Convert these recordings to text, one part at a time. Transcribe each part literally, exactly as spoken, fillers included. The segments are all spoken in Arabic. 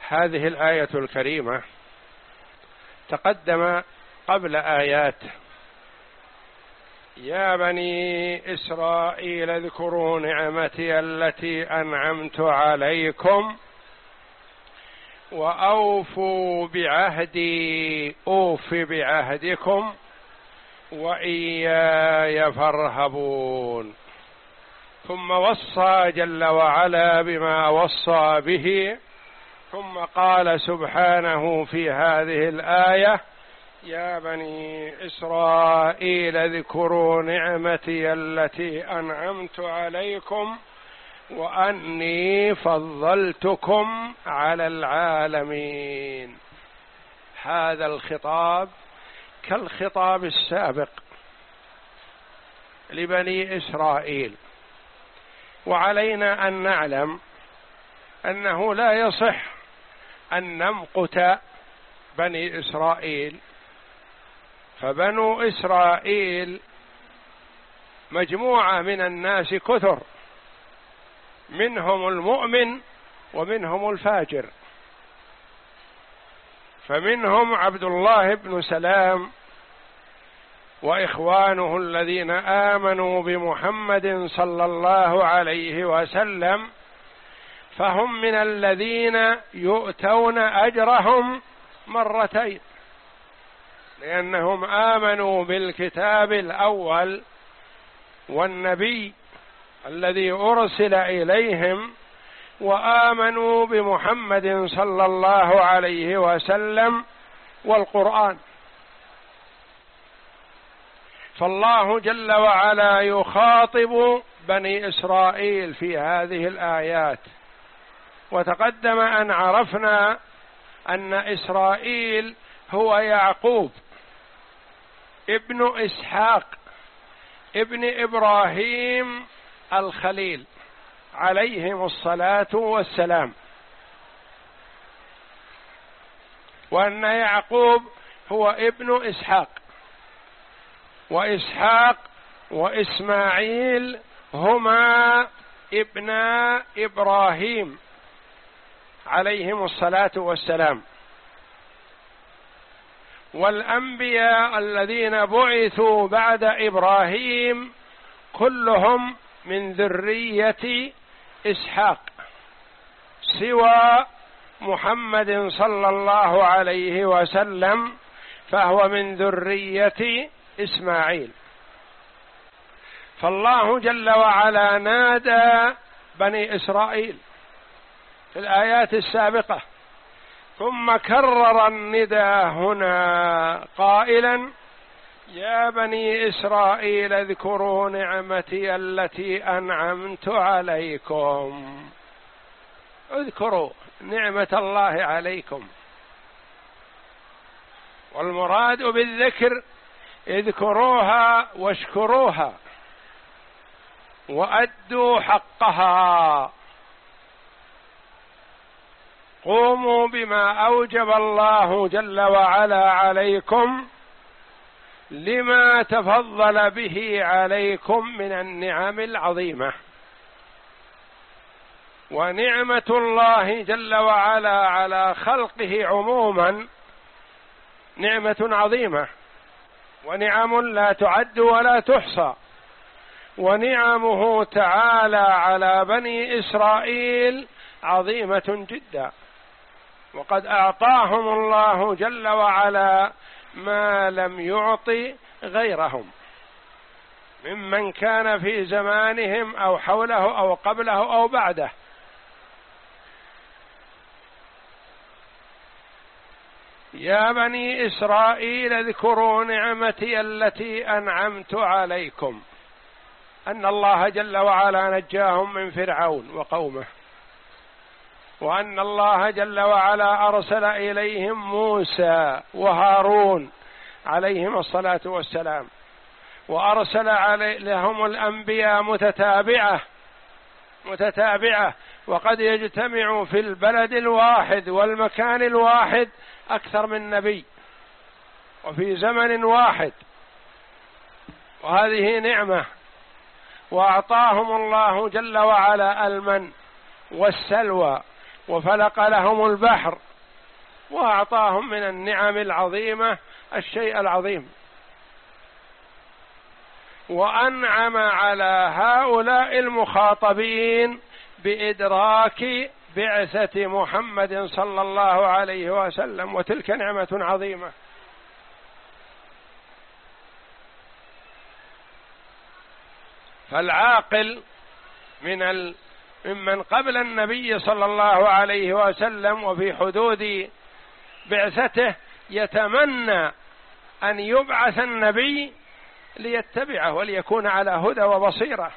هذه الآية الكريمة تقدم قبل آيات: يا بني إسرائيل اذكروا نعمتي التي أنعمت عليكم وأوفوا بعهدي أوف بعهدكم وإياي فارهبون. ثم وصى جل وعلا بما وصى به، ثم قال سبحانه في هذه الآية: يا بني إسرائيل اذكروا نعمتي التي أنعمت عليكم وأني فضلتكم على العالمين. هذا الخطاب كالخطاب السابق لبني إسرائيل، وعلينا أن نعلم أنه لا يصح أن نمقت بني إسرائيل، فبنو إسرائيل مجموعة من الناس كثر، منهم المؤمن ومنهم الفاجر، فمنهم عبد الله بن سلام وإخوانه الذين آمنوا بمحمد صلى الله عليه وسلم، فهم من الذين يؤتون أجرهم مرتين، لأنهم آمنوا بالكتاب الأول والنبي الذي أرسل إليهم، وآمنوا بمحمد صلى الله عليه وسلم والقرآن. فالله جل وعلا يخاطب بني إسرائيل في هذه الآيات، وتقدم أن عرفنا أن إسرائيل هو يعقوب ابن إسحاق ابن إبراهيم الخليل عليهم الصلاة والسلام، وأن يعقوب هو ابن إسحاق، وإسحاق وإسماعيل هما ابنا إبراهيم عليهم الصلاة والسلام. والأنبياء الذين بعثوا بعد إبراهيم كلهم من ذرية إسحاق، سوى محمد صلى الله عليه وسلم فهو من ذرية إسماعيل. فالله جل وعلا نادى بني إسرائيل في الآيات السابقة، ثم كرر النداء هنا قائلا: يا بني إسرائيل اذكروا نعمتي التي أنعمت عليكم. اذكروا نعمة الله عليكم، والمراد بالذكر اذكروها واشكروها وأدوا حقها، قوموا بما أوجب الله جل وعلا عليكم لما تفضل به عليكم من النعم العظيمة. ونعمة الله جل وعلا على خلقه عموما نعمة عظيمة، ونعم لا تعد ولا تحصى، ونعمه تعالى على بني إسرائيل عظيمة جدا، وقد أعطاهم الله جل وعلا ما لم يعطي غيرهم ممن كان في زمانهم أو حوله أو قبله أو بعده. يا بني إسرائيل اذكروا نعمتي التي أنعمت عليكم، أن الله جل وعلا نجاهم من فرعون وقومه، وأن الله جل وعلا أرسل إليهم موسى وهارون عليهم الصلاة والسلام، وأرسل لهم الأنبياء متتابعة متتابعة وقد يجتمع في البلد الواحد والمكان الواحد أكثر من نبي وفي زمن واحد، وهذه نعمة. وأعطاهم الله جل وعلا المن والسلوى وفلق لهم البحر، وأعطاهم من النعم العظيمة الشيء العظيم، وأنعم على هؤلاء المخاطبين بإدراك بعثة محمد صلى الله عليه وسلم، وتلك نعمة عظيمة. فالعاقل من ال... ممن قبل النبي صلى الله عليه وسلم وفي حدود بعثته يتمنى أن يبعث النبي ليتبعه وليكون على هدى وبصيرة،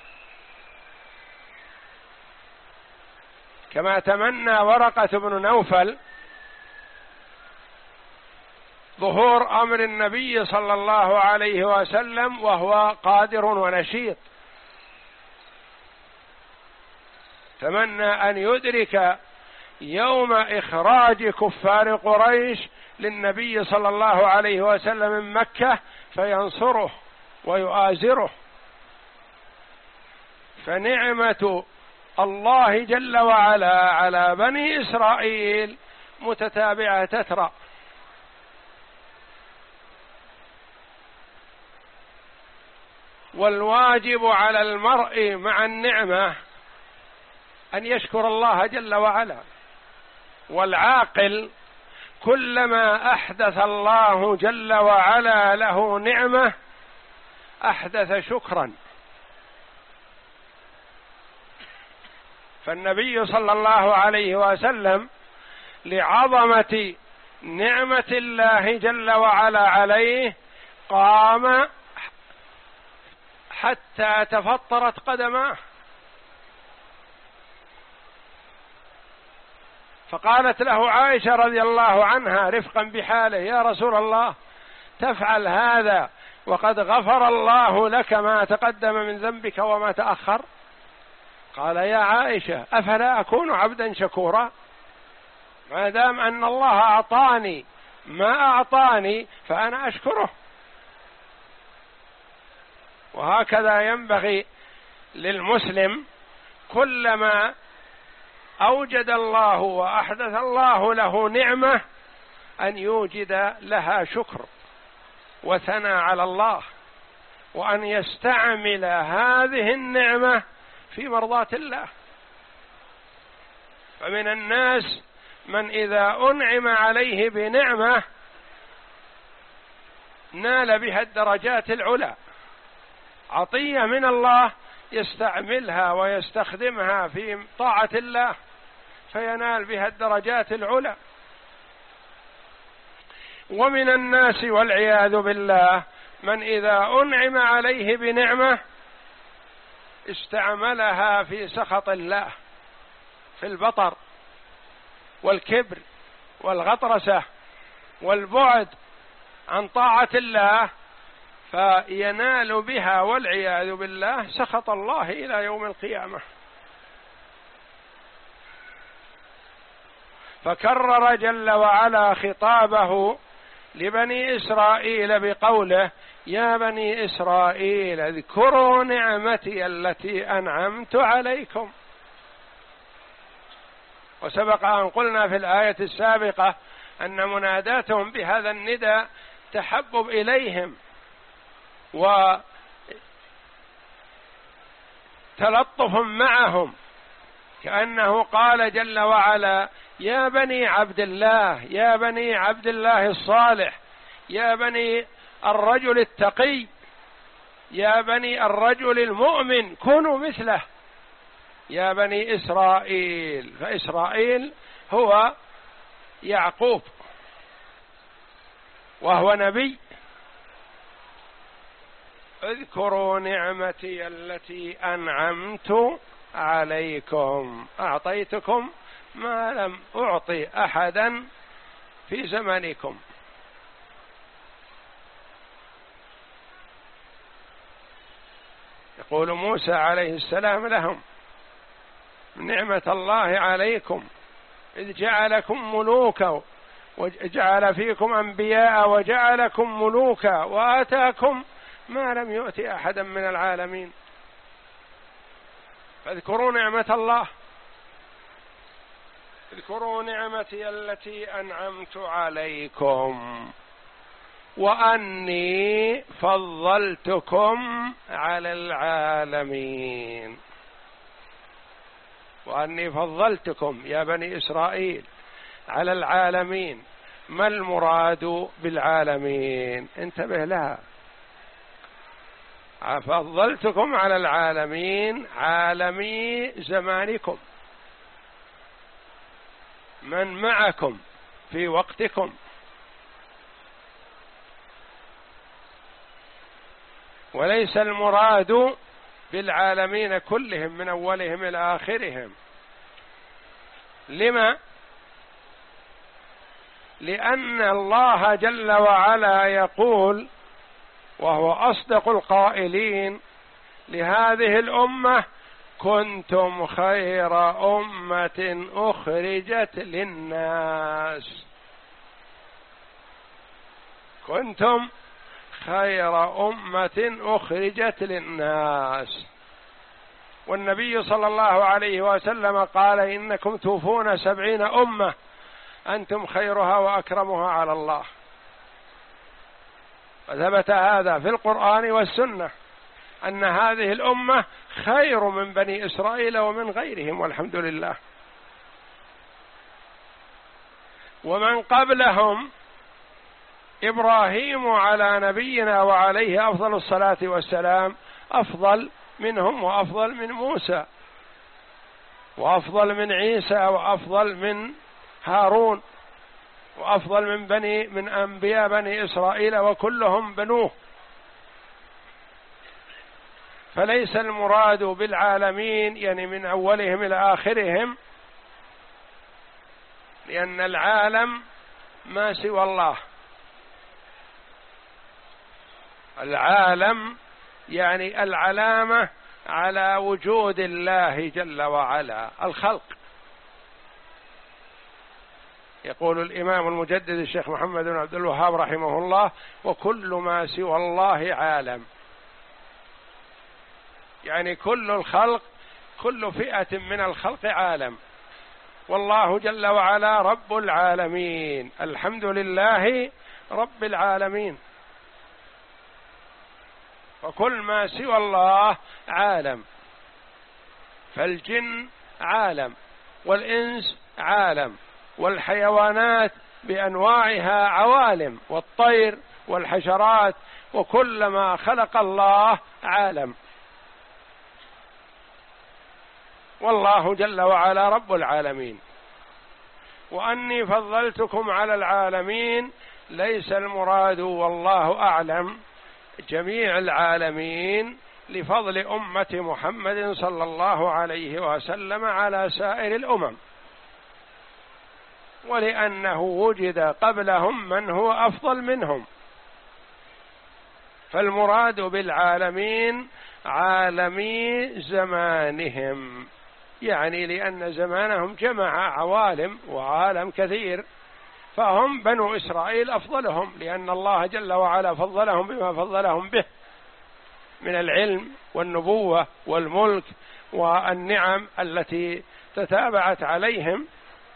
كما تمنى ورقة بن نوفل ظهور أمر النبي صلى الله عليه وسلم وهو قادر ونشيط، تمنى أن يدرك يوم إخراج كفار قريش للنبي صلى الله عليه وسلم من مكة فينصره ويؤازره. فنعمة الله جل وعلا على بني إسرائيل متتابعة تترى، والواجب على المرء مع النعمة أن يشكر الله جل وعلا. والعاقل كلما أحدث الله جل وعلا له نعمة أحدث شكرا. فالنبي صلى الله عليه وسلم لعظمة نعمة الله جل وعلا عليه قام حتى تفطرت قدماه، فقالت له عائشة رضي الله عنها رفقا بحاله: يا رسول الله تفعل هذا وقد غفر الله لك ما تقدم من ذنبك وما تأخر؟ قال: يا عائشة أفلا أكون عبدا شكورا؟ ما دام أن الله أعطاني ما أعطاني فأنا أشكره. وهكذا ينبغي للمسلم كلما أوجد الله وأحدث الله له نعمة أن يوجد لها شكر وثناء على الله، وأن يستعمل هذه النعمة في مرضاة الله. فمن الناس من إذا أنعم عليه بنعمة نال بها الدرجات العلى، عطية من الله يستعملها ويستخدمها في طاعة الله فينال بها الدرجات العلى. ومن الناس والعياذ بالله من إذا أنعم عليه بنعمة استعملها في سخط الله، في البطر والكبر والغطرسة والبعد عن طاعة الله، فينال بها والعياذ بالله سخط الله إلى يوم القيامة. فكرر جل وعلا خطابه لبني إسرائيل بقوله: يا بني إسرائيل اذكروا نعمتي التي أنعمت عليكم. وسبق أن قلنا في الآية السابقة أن مناداتهم بهذا النداء تحبب إليهم وتلطف معهم، كأنه قال جل وعلا: يا بني عبد الله، يا بني عبد الله الصالح، يا بني الرجل التقي، يا بني الرجل المؤمن كونوا مثله، يا بني إسرائيل. فإسرائيل هو يعقوب وهو نبي. اذكروا نعمتي التي أنعمت عليكم، أعطيتكم ما لم أعطي أحدا في زمانكم. يقول موسى عليه السلام لهم: نعمة الله عليكم إذ جعلكم ملوكا وجعل فيكم أنبياء وجعلكم ملوكا وآتاكم ما لم يؤت أحدا من العالمين. فاذكروا نعمة الله. اذكروا نعمتي التي أنعمت عليكم وأني فضلتكم على العالمين. وأني فضلتكم يا بني إسرائيل على العالمين. ما المراد بالعالمين؟ انتبه لها. فضلتكم على العالمين، عالمي زمانكم، من معكم في وقتكم. وليس المراد بالعالمين كلهم من أولهم إلى آخرهم. لما؟ لأن الله جل وعلا يقول، وهو أصدق القائلين لهذه الأمة: كنتم خير أمة أخرجت للناس. كنتم خير أمة أخرجت للناس. والنبي صلى الله عليه وسلم قال: إنكم توفون سبعين أمة أنتم خيرها وأكرمها على الله. وثبت هذا في القرآن والسنة أن هذه الأمة خير من بني إسرائيل ومن غيرهم، والحمد لله. ومن قبلهم إبراهيم على نبينا وعليه أفضل الصلاة والسلام أفضل منهم، وأفضل من موسى، وأفضل من عيسى، وأفضل من هارون، وأفضل من بني من أنبياء بني إسرائيل، وكلهم بنوه. فليس المراد بالعالمين يعني من أولهم إلى آخرهم، لأن العالم ما سوى الله. العالم يعني العلامة على وجود الله جل وعلا، الخلق. يقول الإمام المجدد الشيخ محمد بن عبد الوهاب رحمه الله: وكل ما سوى الله عالم. يعني كل الخلق، كل فئة من الخلق عالم، والله جل وعلا رب العالمين. الحمد لله رب العالمين. وكل ما سوى الله عالم. فالجن عالم، والإنس عالم، والحيوانات بأنواعها عوالم، والطير والحشرات، وكل ما خلق الله عالم. والله جل وعلا رب العالمين. وأني فضلتكم على العالمين ليس المراد، والله أعلم، جميع العالمين، لفضل أمة محمد صلى الله عليه وسلم على سائر الأمم، ولأنه وجد قبلهم من هو أفضل منهم. فالمراد بالعالمين عالمي زمانهم، يعني لأن زمانهم جمع عوالم وعالم كثير، فهم بنو إسرائيل أفضلهم، لأن الله جل وعلا فضلهم بما فضلهم به من العلم والنبوة والملك والنعم التي تتابعت عليهم.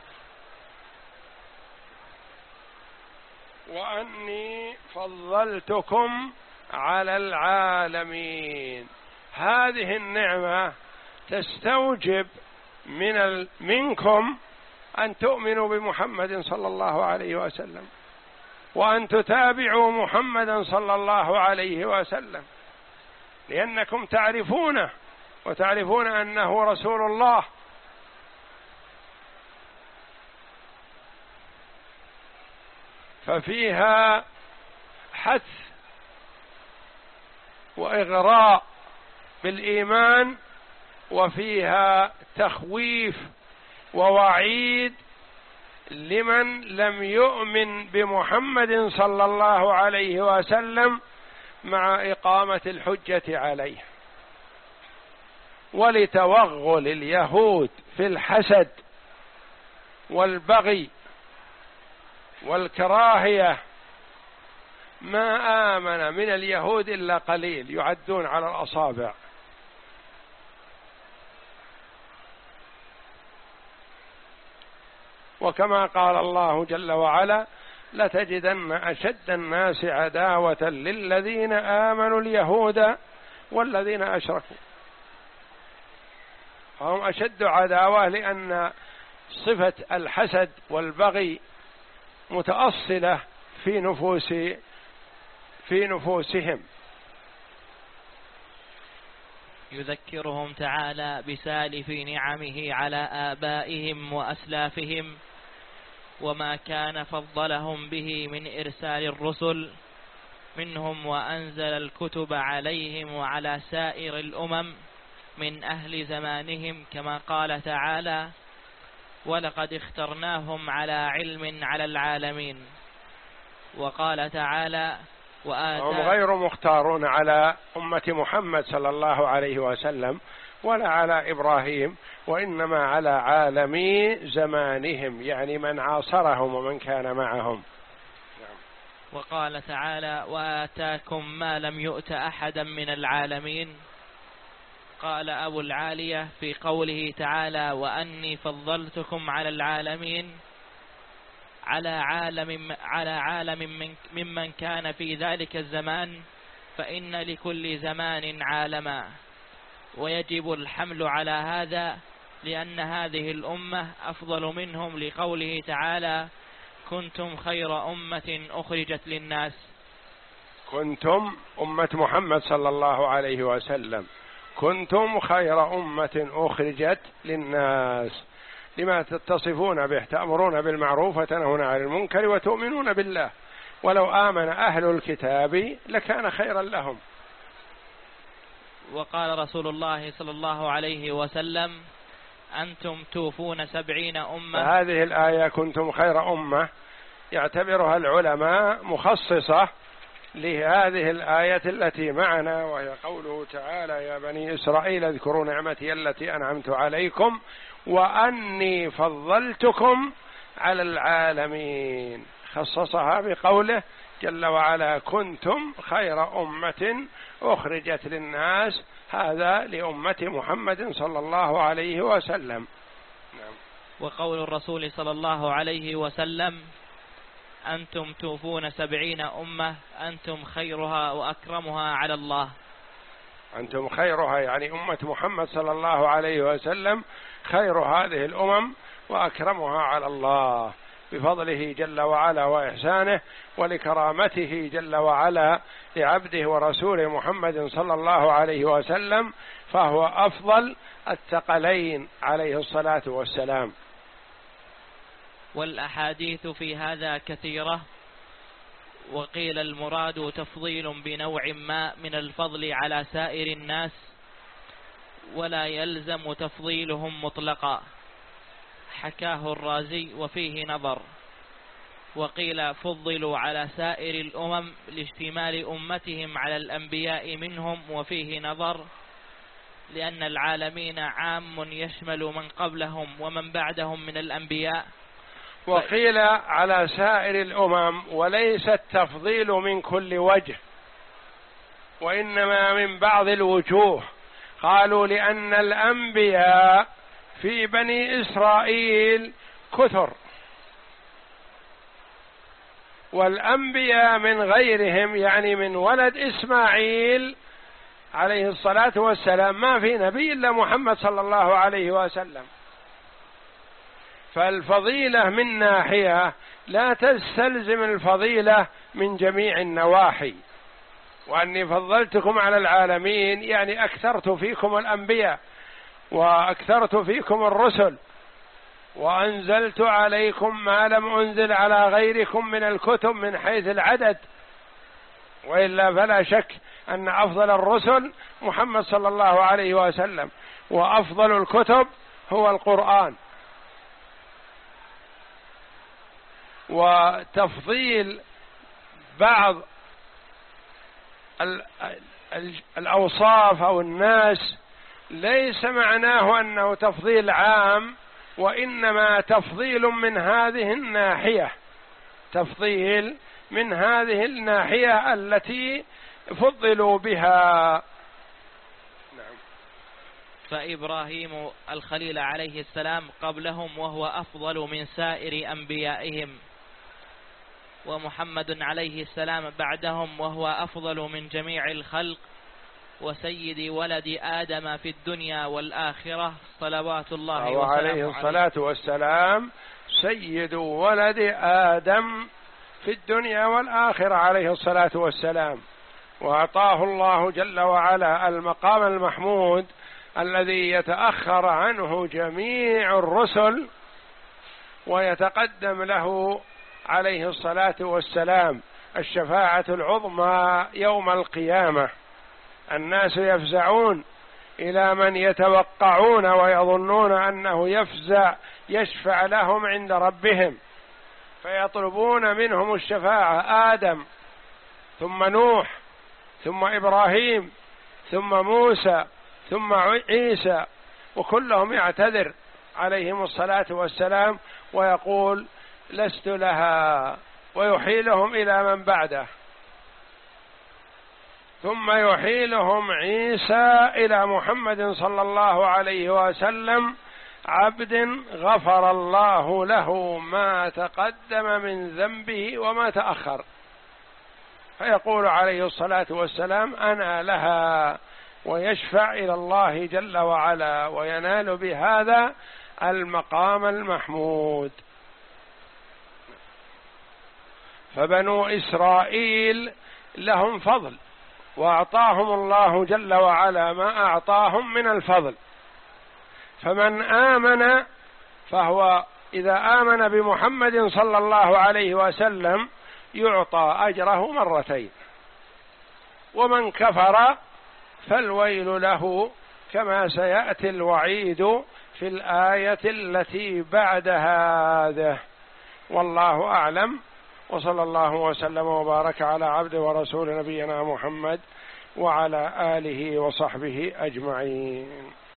وأني فضلتكم على العالمين، هذه النعمة تستوجب من ال... منكم أن تؤمنوا بمحمد صلى الله عليه وسلم، وأن تتابعوا محمدا صلى الله عليه وسلم، لأنكم تعرفونه وتعرفون أنه رسول الله. ففيها حث وإغراء بالإيمان، وفيها تخويف ووعيد لمن لم يؤمن بمحمد صلى الله عليه وسلم مع إقامة الحجة عليه. ولتوغل اليهود في الحسد والبغي والكراهية، ما آمن من اليهود إلا قليل يعدون على الأصابع. وكما قال الله جل وعلا: لتجدن أشد الناس عداوة للذين آمنوا اليهود والذين أشركوا. هم أشد عداوة لأن صفة الحسد والبغي متأصلة في نفوس في نفوسهم. يذكرهم تعالى بسالف نعمه على آبائهم وأسلافهم وما كان فضلهم به من إرسال الرسل منهم، وأنزل الكتب عليهم وعلى سائر الأمم من أهل زمانهم، كما قال تعالى: ولقد اخترناهم على علم على العالمين. وقال تعالى: هم غير مختارون على أمة محمد صلى الله عليه وسلم ولا على إبراهيم، وإنما على عالمي زمانهم، يعني من عاصرهم ومن كان معهم. وقال تعالى: وآتاكم ما لم يؤت أحدا من العالمين. قال أبو العالية في قوله تعالى: وأني فضلتكم على العالمين، على عالم على عالم من ممن كان في ذلك الزمان، فإن لكل زمان عالما، ويجب الحمل على هذا لأن هذه الأمة أفضل منهم، لقوله تعالى: كنتم خير أمة أخرجت للناس. كنتم أمة محمد صلى الله عليه وسلم، كنتم خير أمة أخرجت للناس، لما تتصفون به، تأمرون بالمعروف وتنهون عن المنكر وتؤمنون بالله، ولو آمن أهل الكتاب لكان خيرا لهم. وقال رسول الله صلى الله عليه وسلم: أنتم توفون سبعين أمة. هذه الآية كنتم خير أمة يعتبرها العلماء مخصصة لهذه الآية التي معنا، وهي قوله تعالى: يا بني إسرائيل اذكروا نعمتي التي أنعمت عليكم وأني فضلتكم على العالمين. خصصها بقوله جل وعلا: كنتم خير أمة أخرجت للناس، هذا لأمة محمد صلى الله عليه وسلم. نعم. وقول الرسول صلى الله عليه وسلم: أنتم توفون سبعين أمة، أنتم خيرها وأكرمها على الله. أنتم خيرها يعني أمة محمد صلى الله عليه وسلم خير هذه الأمم وأكرمها على الله، بفضله جل وعلا وإحسانه ولكرامته جل وعلا لعبده ورسوله محمد صلى الله عليه وسلم، فهو أفضل الثقلين عليه الصلاة والسلام. والأحاديث في هذا كثيرة، وقيل المراد تفضيل بنوع ما من الفضل على سائر الناس، ولا يلزم تفضيلهم مطلقا، حكاه الرازي وفيه نظر. وقيل فضلوا على سائر الأمم لاشتمال أمتهم على الأنبياء منهم، وفيه نظر، لأن العالمين عام يشمل من قبلهم ومن بعدهم من الأنبياء. وقيل على سائر الأمم، وليس التفضيل من كل وجه، وإنما من بعض الوجوه. قالوا لأن الأنبياء في بني إسرائيل كثر، والأنبياء من غيرهم يعني من ولد إسماعيل عليه الصلاة والسلام ما في نبي إلا محمد صلى الله عليه وسلم. فالفضيلة من ناحية لا تستلزم الفضيلة من جميع النواحي. وأني فضلتكم على العالمين يعني أكثرت فيكم الأنبياء وأكثرت فيكم الرسل وأنزلت عليكم ما لم أنزل على غيركم من الكتب من حيث العدد، وإلا فلا شك أن أفضل الرسل محمد صلى الله عليه وسلم، وأفضل الكتب هو القرآن. وتفضيل بعض الأوصاف أو الناس ليس معناه أنه تفضيل عام، وإنما تفضيل من هذه الناحية، تفضيل من هذه الناحية التي فضلوا بها. نعم. فإبراهيم الخليل عليه السلام قبلهم وهو أفضل من سائر أنبيائهم، ومحمد عليه السلام بعدهم وهو أفضل من جميع الخلق، وسيد ولد آدم في الدنيا والآخرة صلوات الله وسلامه عليه الصلاة والسلام سيد ولد آدم في الدنيا والآخرة عليه الصلاة والسلام. وأعطاه الله جل وعلا المقام المحمود الذي يتأخر عنه جميع الرسل ويتقدم له عليه الصلاة والسلام الشفاعة العظمى يوم القيامة. الناس يفزعون إلى من يتوقعون ويظنون أنه يفزع يشفع لهم عند ربهم، فيطلبون منهم الشفاعة، آدم ثم نوح ثم إبراهيم ثم موسى ثم عيسى، وكلهم يعتذر عليهم الصلاة والسلام ويقول لست لها، ويحيلهم إلى من بعده، ثم يحيلهم عيسى إلى محمد صلى الله عليه وسلم عبد غفر الله له ما تقدم من ذنبه وما تأخر، فيقول عليه الصلاة والسلام أنا لها، ويشفع إلى الله جل وعلا وينال بهذا المقام المحمود. فبنو إسرائيل لهم فضل، وأعطاهم الله جل وعلا ما أعطاهم من الفضل، فمن آمن فهو إذا آمن بمحمد صلى الله عليه وسلم يعطى أجره مرتين، ومن كفر فالويل له، كما سيأتي الوعيد في الآية التي بعد هذه. والله أعلم، وصلى الله وسلم وبارك على عبد ورسول نبينا محمد وعلى آله وصحبه أجمعين.